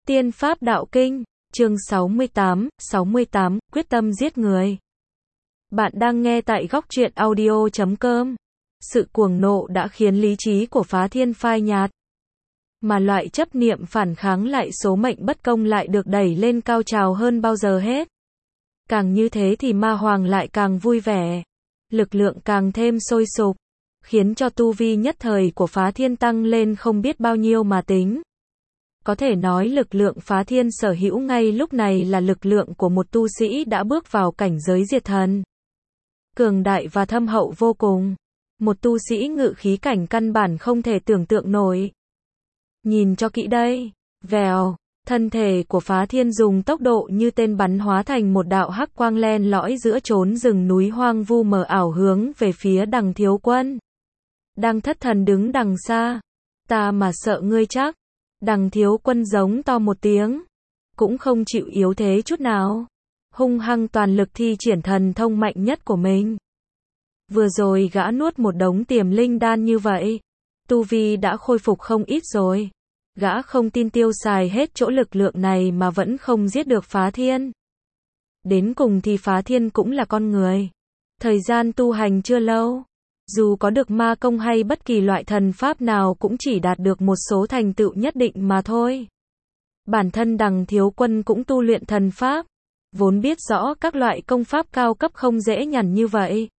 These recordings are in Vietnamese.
Tiên Pháp Đạo Kinh, chương 68, quyết tâm giết người. Bạn đang nghe tại góc truyện audio.com. Sự cuồng nộ đã khiến lý trí của Phá Thiên phai nhạt. Mà loại chấp niệm phản kháng lại số mệnh bất công lại được đẩy lên cao trào hơn bao giờ hết. Càng như thế thì ma hoàng lại càng vui vẻ. Lực lượng càng thêm sôi sục. Khiến cho tu vi nhất thời của Phá Thiên tăng lên không biết bao nhiêu mà tính. Có thể nói lực lượng Phá Thiên sở hữu ngay lúc này là lực lượng của một tu sĩ đã bước vào cảnh giới diệt thần. Cường đại và thâm hậu vô cùng. Một tu sĩ ngự khí cảnh căn bản không thể tưởng tượng nổi. Nhìn cho kỹ đây. Vèo, thân thể của Phá Thiên dùng tốc độ như tên bắn hóa thành một đạo hắc quang len lỏi giữa chốn rừng núi hoang vu mờ ảo hướng về phía Đằng Thiếu Quân. Đang thất thần đứng đằng xa. Ta mà sợ ngươi chắc. Đằng Thiếu Quân giống to một tiếng. Cũng không chịu yếu thế chút nào. Hung hăng toàn lực thi triển thần thông mạnh nhất của mình. Vừa rồi gã nuốt một đống tiềm linh đan như vậy. Tu vi đã khôi phục không ít rồi. Gã không tin tiêu xài hết chỗ lực lượng này mà vẫn không giết được Phá Thiên. Đến cùng thì Phá Thiên cũng là con người. Thời gian tu hành chưa lâu. Dù có được ma công hay bất kỳ loại thần pháp nào cũng chỉ đạt được một số thành tựu nhất định mà thôi. Bản thân Đằng Thiếu Quân cũng tu luyện thần pháp. Vốn biết rõ các loại công pháp cao cấp không dễ nhằn như vậy.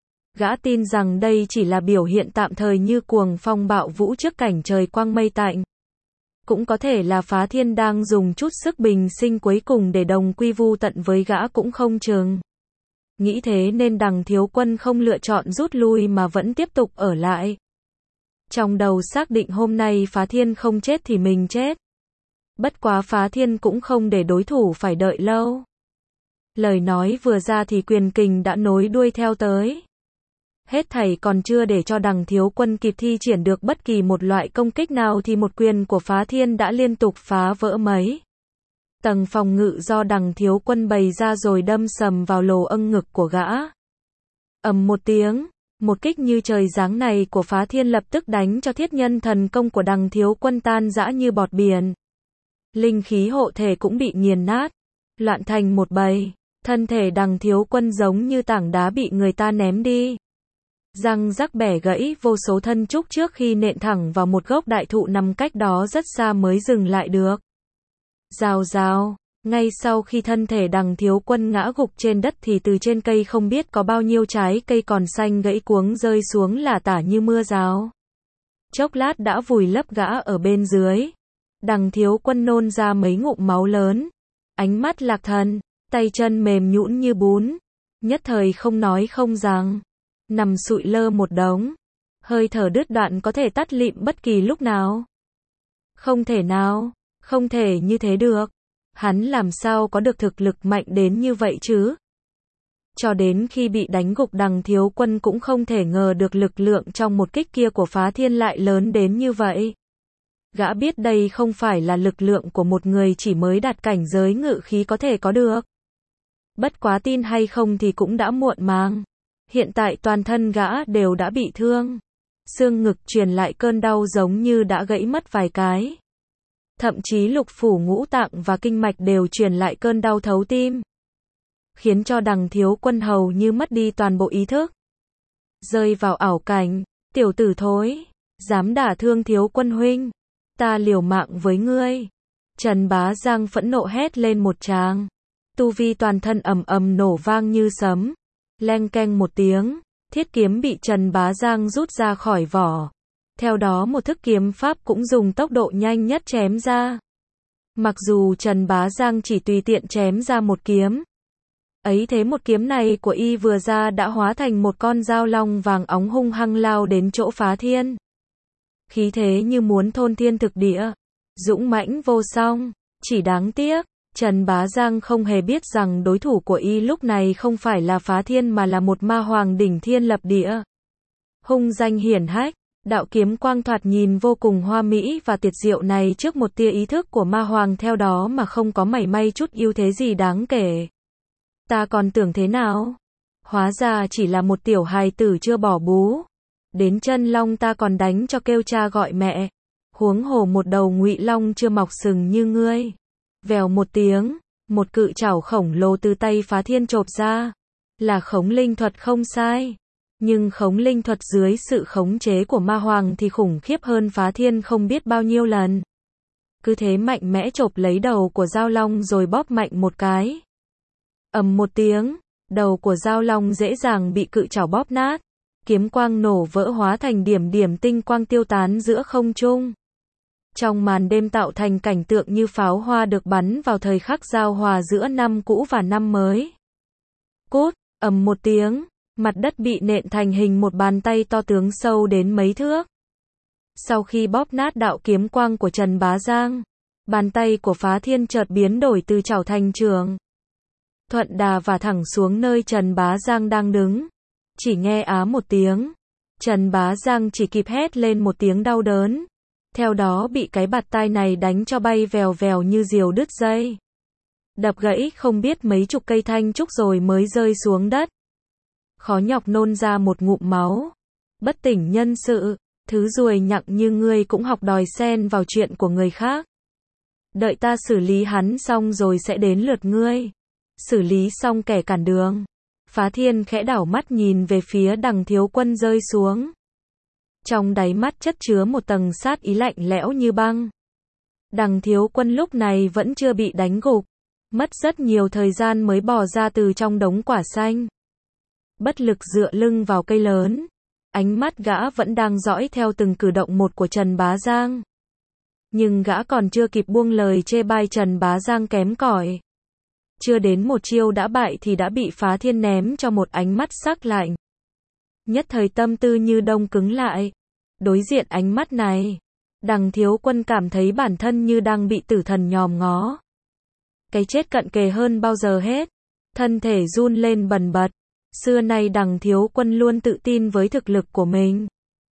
Gã tin rằng đây chỉ là biểu hiện tạm thời như cuồng phong bạo vũ trước cảnh trời quang mây tạnh. Cũng có thể là Phá Thiên đang dùng chút sức bình sinh cuối cùng để đồng quy vu tận với gã cũng không chừng. Nghĩ thế nên Đằng Thiếu Quân không lựa chọn rút lui mà vẫn tiếp tục ở lại. Trong đầu xác định hôm nay Phá Thiên không chết thì mình chết. Bất quá Phá Thiên cũng không để đối thủ phải đợi lâu. Lời nói vừa ra thì quyền kình đã nối đuôi theo tới. Hết thảy còn chưa để cho Đằng Thiếu Quân kịp thi triển được bất kỳ một loại công kích nào thì một quyền của Phá Thiên đã liên tục phá vỡ mấy tầng phòng ngự do Đằng Thiếu Quân bày ra rồi đâm sầm vào lồ âng ngực của gã. Ầm một tiếng, một kích như trời giáng này của Phá Thiên lập tức đánh cho thiết nhân thần công của Đằng Thiếu Quân tan rã như bọt biển. Linh khí hộ thể cũng bị nghiền nát, loạn thành một bầy. Thân thể Đằng Thiếu Quân giống như tảng đá bị người ta ném đi. Răng rắc bẻ gãy vô số thân trúc trước khi nện thẳng vào một gốc đại thụ nằm cách đó rất xa mới dừng lại được. Rào rào, ngay sau khi thân thể Đằng Thiếu Quân ngã gục trên đất thì từ trên cây không biết có bao nhiêu trái cây còn xanh gãy cuống rơi xuống lả tả như mưa rào. Chốc lát đã vùi lấp gã ở bên dưới. Đằng Thiếu Quân nôn ra mấy ngụm máu lớn. Ánh mắt lạc thần, tay chân mềm nhũn như bún. Nhất thời không nói không rằng. Nằm sụi lơ một đống. Hơi thở đứt đoạn có thể tắt lịm bất kỳ lúc nào. Không thể nào. Không thể như thế được. Hắn làm sao có được thực lực mạnh đến như vậy chứ? Cho đến khi bị đánh gục Đằng Thiếu Quân cũng không thể ngờ được lực lượng trong một kích kia của Phá Thiên lại lớn đến như vậy. Gã biết đây không phải là lực lượng của một người chỉ mới đạt cảnh giới ngự khí có thể có được. Bất quá tin hay không thì cũng đã muộn màng. Hiện tại toàn thân gã đều đã bị thương. Xương ngực truyền lại cơn đau giống như đã gãy mất vài cái. Thậm chí lục phủ ngũ tạng và kinh mạch đều truyền lại cơn đau thấu tim. Khiến cho Đằng Thiếu Quân hầu như mất đi toàn bộ ý thức. Rơi vào ảo cảnh, tiểu tử thối, dám đả thương Thiếu Quân huynh, ta liều mạng với ngươi. Trần Bá Giang phẫn nộ hét lên một tràng. Tu vi toàn thân ầm ầm nổ vang như sấm. Leng keng một tiếng, thiết kiếm bị Trần Bá Giang rút ra khỏi vỏ. Theo đó một thức kiếm pháp cũng dùng tốc độ nhanh nhất chém ra. Mặc dù Trần Bá Giang chỉ tùy tiện chém ra một kiếm. Ấy thế một kiếm này của y vừa ra đã hóa thành một con dao long vàng óng hung hăng lao đến chỗ Phá Thiên. Khí thế như muốn thôn thiên thực địa. Dũng mãnh vô song. Chỉ đáng tiếc, Trần Bá Giang không hề biết rằng đối thủ của y lúc này không phải là Phá Thiên mà là một ma hoàng đỉnh thiên lập địa. Hung danh hiển hách. Đạo kiếm quang thoạt nhìn vô cùng hoa mỹ và tuyệt diệu này trước một tia ý thức của ma hoàng theo đó mà không có mảy may chút ưu thế gì đáng kể. Ta còn tưởng thế nào? Hóa ra chỉ là một tiểu hài tử chưa bỏ bú. Đến chân long ta còn đánh cho kêu cha gọi mẹ. Huống hồ một đầu ngụy long chưa mọc sừng như ngươi. Vèo một tiếng, một cự trảo khổng lồ từ tay Phá Thiên chộp ra. Là khống linh thuật không sai. Nhưng khống linh thuật dưới sự khống chế của ma hoàng thì khủng khiếp hơn Phá Thiên không biết bao nhiêu lần. Cứ thế mạnh mẽ chộp lấy đầu của Dao Long rồi bóp mạnh một cái. Ầm một tiếng, đầu của Dao Long dễ dàng bị cự trảo bóp nát. Kiếm quang nổ vỡ hóa thành điểm điểm tinh quang tiêu tán giữa không trung. Trong màn đêm tạo thành cảnh tượng như pháo hoa được bắn vào thời khắc giao hòa giữa năm cũ và năm mới. Cút, ầm một tiếng, mặt đất bị nện thành hình một bàn tay to tướng sâu đến mấy thước. Sau khi bóp nát đạo kiếm quang của Trần Bá Giang, bàn tay của Phá Thiên chợt biến đổi từ chảo thành trường. Thuận đà và thẳng xuống nơi Trần Bá Giang đang đứng. Chỉ nghe á một tiếng, Trần Bá Giang chỉ kịp hét lên một tiếng đau đớn. Theo đó bị cái bạt tai này đánh cho bay vèo vèo như diều đứt dây. Đập gãy không biết mấy chục cây thanh trúc rồi mới rơi xuống đất. Khó nhọc nôn ra một ngụm máu. Bất tỉnh nhân sự, thứ ruồi nhặng như ngươi cũng học đòi xen vào chuyện của người khác. Đợi ta xử lý hắn xong rồi sẽ đến lượt ngươi. Xử lý xong kẻ cản đường. Phá Thiên khẽ đảo mắt nhìn về phía Đằng Thiếu Quân rơi xuống. Trong đáy mắt chất chứa một tầng sát ý lạnh lẽo như băng. Đằng Thiếu Quân lúc này vẫn chưa bị đánh gục. Mất rất nhiều thời gian mới bò ra từ trong đống quả xanh. Bất lực dựa lưng vào cây lớn. Ánh mắt gã vẫn đang dõi theo từng cử động một của Trần Bá Giang. Nhưng gã còn chưa kịp buông lời chê bai Trần Bá Giang kém cỏi. Chưa đến một chiêu đã bại thì đã bị Phá Thiên ném cho một ánh mắt sắc lạnh. Nhất thời tâm tư như đông cứng lại. Đối diện ánh mắt này, Đằng Thiếu Quân cảm thấy bản thân như đang bị tử thần nhòm ngó. Cái chết cận kề hơn bao giờ hết. Thân thể run lên bần bật. Xưa nay Đằng Thiếu Quân luôn tự tin với thực lực của mình.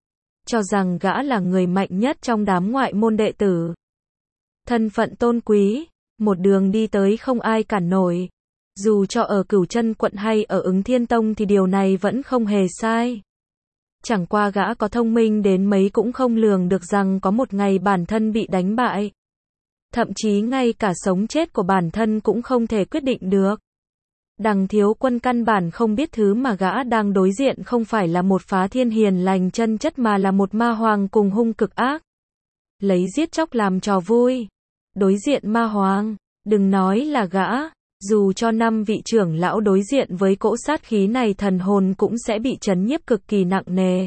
Cho rằng gã là người mạnh nhất trong đám ngoại môn đệ tử. Thân phận tôn quý, một đường đi tới không ai cản nổi. Dù cho ở Cửu Chân quận hay ở Ứng Thiên Tông thì điều này vẫn không hề sai. Chẳng qua gã có thông minh đến mấy cũng không lường được rằng có một ngày bản thân bị đánh bại. Thậm chí ngay cả sống chết của bản thân cũng không thể quyết định được. Đằng Thiếu Quân căn bản không biết thứ mà gã đang đối diện không phải là một Phá Thiên hiền lành chân chất mà là một ma hoàng cùng hung cực ác. Lấy giết chóc làm trò vui. Đối diện ma hoàng, đừng nói là gã, dù cho 5 vị trưởng lão đối diện với cỗ sát khí này thần hồn cũng sẽ bị chấn nhiếp cực kỳ nặng nề.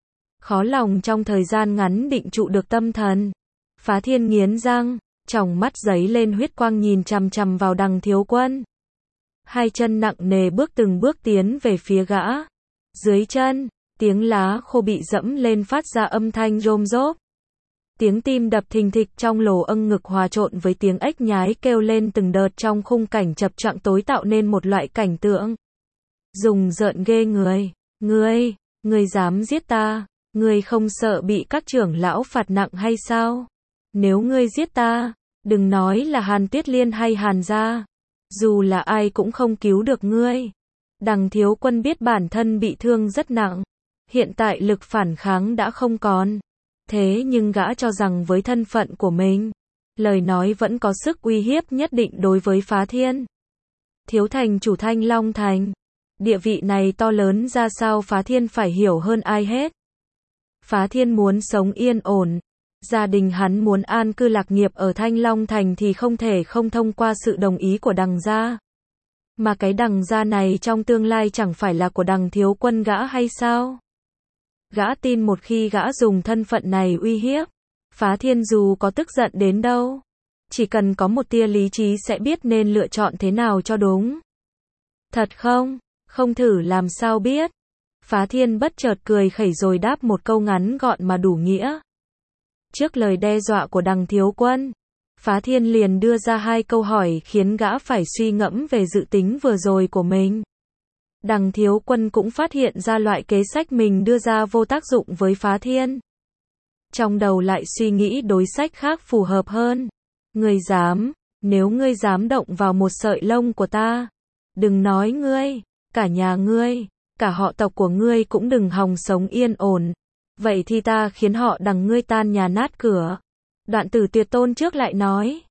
Khó lòng trong thời gian ngắn định trụ được tâm thần. Phá Thiên nghiến răng, tròng mắt giấy lên huyết quang nhìn chằm chằm vào Đằng Thiếu Quân. Hai chân nặng nề bước từng bước tiến về phía gã. Dưới chân, tiếng lá khô bị dẫm lên phát ra âm thanh rôm rốp. Tiếng tim đập thình thịch trong lỗ âng ngực hòa trộn với tiếng ếch nhái kêu lên từng đợt trong khung cảnh chập choạng tối tạo nên một loại cảnh tượng rùng rợn ghê người. Ngươi dám giết ta? Ngươi không sợ bị các trưởng lão phạt nặng hay sao? Nếu ngươi giết ta, đừng nói là Hàn Tuyết Liên hay Hàn gia, dù là ai cũng không cứu được ngươi. Đằng Thiếu Quân biết bản thân bị thương rất nặng, hiện tại lực phản kháng đã không còn. Thế nhưng gã cho rằng với thân phận của mình, lời nói vẫn có sức uy hiếp nhất định đối với Phá Thiên. Thiếu thành chủ Thanh Long Thành, địa vị này to lớn ra sao Phá Thiên phải hiểu hơn ai hết. Phá Thiên muốn sống yên ổn, gia đình hắn muốn an cư lạc nghiệp ở Thanh Long Thành thì không thể không thông qua sự đồng ý của Đằng gia. Mà cái Đằng gia này trong tương lai chẳng phải là của Đằng Thiếu Quân gã hay sao? Gã tin một khi gã dùng thân phận này uy hiếp, Phá Thiên dù có tức giận đến đâu, chỉ cần có một tia lý trí sẽ biết nên lựa chọn thế nào cho đúng. Thật không? Không thử làm sao biết. Phá Thiên bất chợt cười khẩy rồi đáp một câu ngắn gọn mà đủ nghĩa. Trước lời đe dọa của Đằng Thiếu Quân, Phá Thiên liền đưa ra 2 câu hỏi khiến gã phải suy ngẫm về dự tính vừa rồi của mình. Đằng Thiếu Quân cũng phát hiện ra loại kế sách mình đưa ra vô tác dụng với Phá Thiên. Trong đầu lại suy nghĩ đối sách khác phù hợp hơn. Nếu ngươi dám động vào một sợi lông của ta, đừng nói ngươi, cả nhà ngươi, cả họ tộc của ngươi cũng đừng hòng sống yên ổn. Vậy thì ta khiến họ Đằng ngươi tan nhà nát cửa. Đoạn Tử Tuyệt Tôn trước lại nói.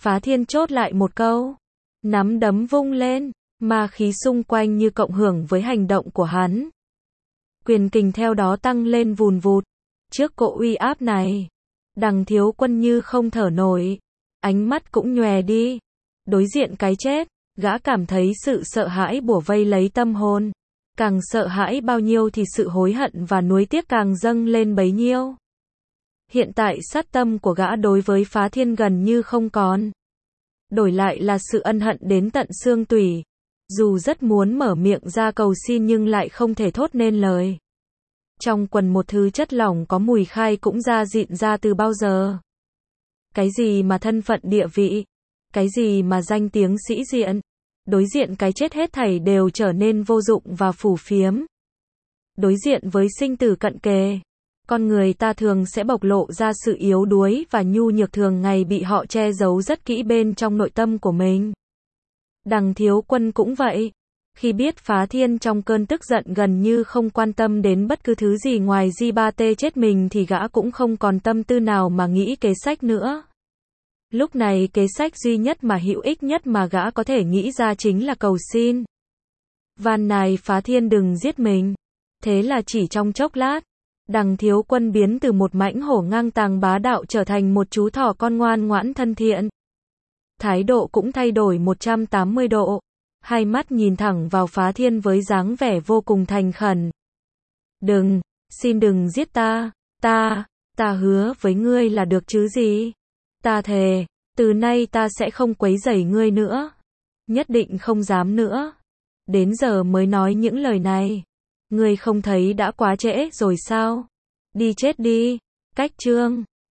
Phá Thiên chốt lại một câu. Nắm đấm vung lên, ma khí xung quanh như cộng hưởng với hành động của hắn. Quyền kình theo đó tăng lên vùn vụt. Trước cỗ uy áp này, Đằng Thiếu Quân như không thở nổi, ánh mắt cũng nhòe đi. Đối diện cái chết, gã cảm thấy sự sợ hãi bủa vây lấy tâm hồn. Càng sợ hãi bao nhiêu thì sự hối hận và nuối tiếc càng dâng lên bấy nhiêu. Hiện tại sát tâm của gã đối với Phá Thiên gần như không còn. Đổi lại là sự ân hận đến tận xương tủy. Dù rất muốn mở miệng ra cầu xin nhưng lại không thể thốt nên lời. Trong quần một thứ chất lỏng có mùi khai cũng ra dịn ra từ bao giờ. Cái gì mà thân phận địa vị, cái gì mà danh tiếng sĩ diện, đối diện cái chết hết thảy đều trở nên vô dụng và phù phiếm. Đối diện với sinh tử cận kề, con người ta thường sẽ bộc lộ ra sự yếu đuối và nhu nhược thường ngày bị họ che giấu rất kỹ bên trong nội tâm của mình. Đằng Thiếu Quân cũng vậy. Khi biết Phá Thiên trong cơn tức giận gần như không quan tâm đến bất cứ thứ gì ngoài Di-ba-tê chết mình thì gã cũng không còn tâm tư nào mà nghĩ kế sách nữa. Lúc này kế sách duy nhất mà hữu ích nhất mà gã có thể nghĩ ra chính là cầu xin. Van nài Phá Thiên đừng giết mình. Thế là chỉ trong chốc lát, Đằng Thiếu Quân biến từ một mãnh hổ ngang tàng bá đạo trở thành một chú thỏ con ngoan ngoãn thân thiện. Thái độ cũng thay đổi 180 độ. Hai mắt nhìn thẳng vào Phá Thiên với dáng vẻ vô cùng thành khẩn. Đừng, xin đừng giết ta, ta hứa với ngươi là được chứ gì. Ta thề, từ nay ta sẽ không quấy rầy ngươi nữa. Nhất định không dám nữa. Đến giờ mới nói những lời này. Ngươi không thấy đã quá trễ rồi sao? Đi chết đi. Cách chương